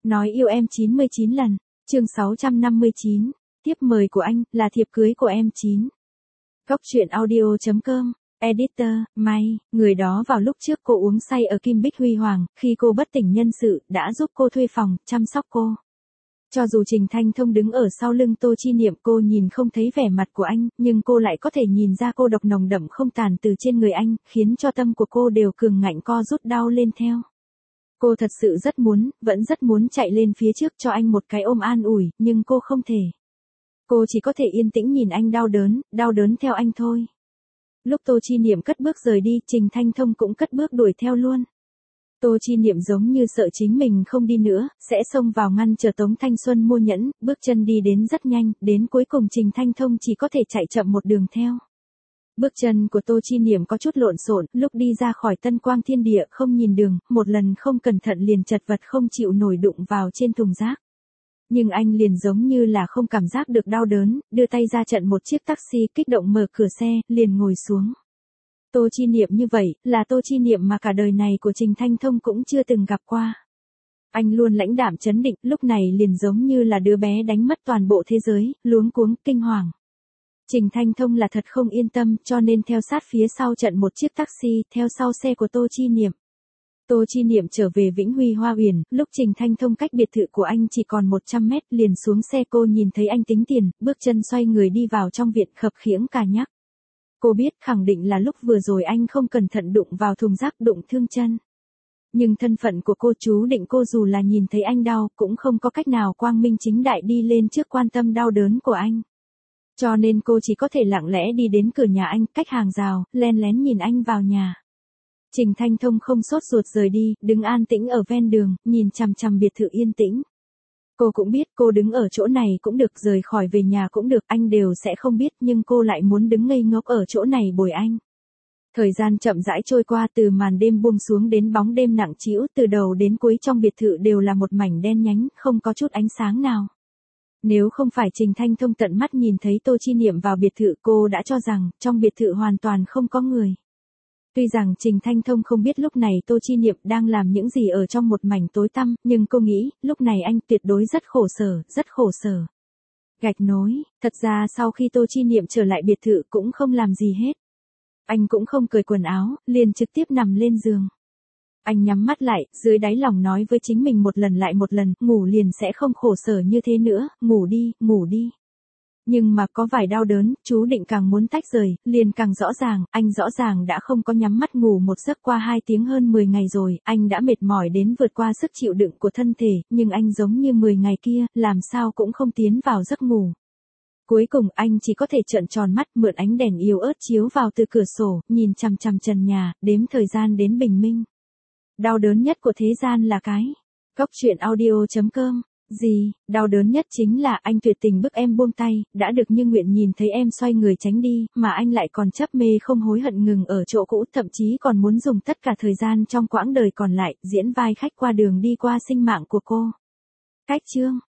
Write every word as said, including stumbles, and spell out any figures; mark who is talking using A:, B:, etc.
A: Nói yêu em chín mươi chín lần, chương sáu trăm năm mươi chín, tiếp mời của anh, là thiệp cưới của em chín. Góc truyện audio chấm com, editor, May, người đó vào lúc trước cô uống say ở Kim Bích Huy Hoàng, khi cô bất tỉnh nhân sự, đã giúp cô thuê phòng, chăm sóc cô. Cho dù Trình Thanh Thông đứng ở sau lưng Tô Chi Niệm, cô nhìn không thấy vẻ mặt của anh, nhưng cô lại có thể nhìn ra cô độc nồng đậm không tàn từ trên người anh, khiến cho tâm của cô đều cường ngạnh co rút đau lên theo. Cô thật sự rất muốn, vẫn rất muốn chạy lên phía trước cho anh một cái ôm an ủi, nhưng cô không thể. Cô chỉ có thể yên tĩnh nhìn anh đau đớn, đau đớn theo anh thôi. Lúc Tô Chi Niệm cất bước rời đi, Trình Thanh Thông cũng cất bước đuổi theo luôn. Tô Chi Niệm giống như sợ chính mình không đi nữa, sẽ xông vào ngăn chờ Tống Thanh Xuân mua nhẫn, bước chân đi đến rất nhanh, đến cuối cùng Trình Thanh Thông chỉ có thể chạy chậm một đường theo. Bước chân của Tô Chi Niệm có chút lộn xộn, lúc đi ra khỏi Tân Quang Thiên Địa không nhìn đường, một lần không cẩn thận liền chật vật không chịu nổi đụng vào trên thùng rác. Nhưng anh liền giống như là không cảm giác được đau đớn, đưa tay ra chặn một chiếc taxi, kích động mở cửa xe, liền ngồi xuống. Tô Chi Niệm như vậy, là Tô Chi Niệm mà cả đời này của Trình Thanh Thông cũng chưa từng gặp qua. Anh luôn lãnh đạm trấn định, lúc này liền giống như là đứa bé đánh mất toàn bộ thế giới, luống cuống, kinh hoàng. Trình Thanh Thông là thật không yên tâm, cho nên theo sát phía sau chặn một chiếc taxi, theo sau xe của Tô Chi Niệm. Tô Chi Niệm trở về Vĩnh Huy Hoa Uyển, lúc Trình Thanh Thông cách biệt thự của anh chỉ còn một trăm mét, liền xuống xe. Cô nhìn thấy anh tính tiền, bước chân xoay người đi vào trong viện, khập khiễng cà nhắc. Cô biết khẳng định là lúc vừa rồi anh không cẩn thận đụng vào thùng rác, đụng thương chân. Nhưng thân phận của cô chú định cô dù là nhìn thấy anh đau, cũng không có cách nào quang minh chính đại đi lên trước quan tâm đau đớn của anh. Cho nên cô chỉ có thể lặng lẽ đi đến cửa nhà anh, cách hàng rào, len lén nhìn anh vào nhà. Trình Thanh Thông không sốt ruột rời đi, đứng an tĩnh ở ven đường, nhìn chằm chằm biệt thự yên tĩnh. Cô cũng biết cô đứng ở chỗ này cũng được, rời khỏi về nhà cũng được, anh đều sẽ không biết, nhưng cô lại muốn đứng ngây ngốc ở chỗ này bồi anh. Thời gian chậm rãi trôi qua, từ màn đêm buông xuống đến bóng đêm nặng trĩu, từ đầu đến cuối trong biệt thự đều là một mảnh đen nhánh, không có chút ánh sáng nào. Nếu không phải Trình Thanh Thông tận mắt nhìn thấy Tô Chi Niệm vào biệt thự, cô đã cho rằng trong biệt thự hoàn toàn không có người. Tuy rằng Trình Thanh Thông không biết lúc này Tô Chi Niệm đang làm những gì ở trong một mảnh tối tăm, nhưng cô nghĩ, lúc này anh tuyệt đối rất khổ sở, rất khổ sở. Gạch nối, thật ra sau khi Tô Chi Niệm trở lại biệt thự cũng không làm gì hết. Anh cũng không cởi quần áo, liền trực tiếp nằm lên giường. Anh nhắm mắt lại, dưới đáy lòng nói với chính mình một lần lại một lần, ngủ liền sẽ không khổ sở như thế nữa, ngủ đi, ngủ đi. Nhưng mà có vài đau đớn, chú định càng muốn tách rời, liền càng rõ ràng, anh rõ ràng đã không có nhắm mắt ngủ một giấc qua hai tiếng hơn mười ngày rồi, anh đã mệt mỏi đến vượt qua sức chịu đựng của thân thể, nhưng anh giống như mười ngày kia, làm sao cũng không tiến vào giấc ngủ. Cuối cùng anh chỉ có thể trợn tròn mắt, mượn ánh đèn yếu ớt chiếu vào từ cửa sổ, nhìn chằm chằm trần nhà, đếm thời gian đến bình minh. Đau đớn nhất của thế gian là cái. Góc truyện audio chấm com. Gì, đau đớn nhất chính là anh tuyệt tình bức em buông tay, đã được như nguyện nhìn thấy em xoay người tránh đi, mà anh lại còn chấp mê không hối hận ngừng ở chỗ cũ, thậm chí còn muốn dùng tất cả thời gian trong quãng đời còn lại, diễn vai khách qua đường đi qua sinh mạng của cô. Cách chương.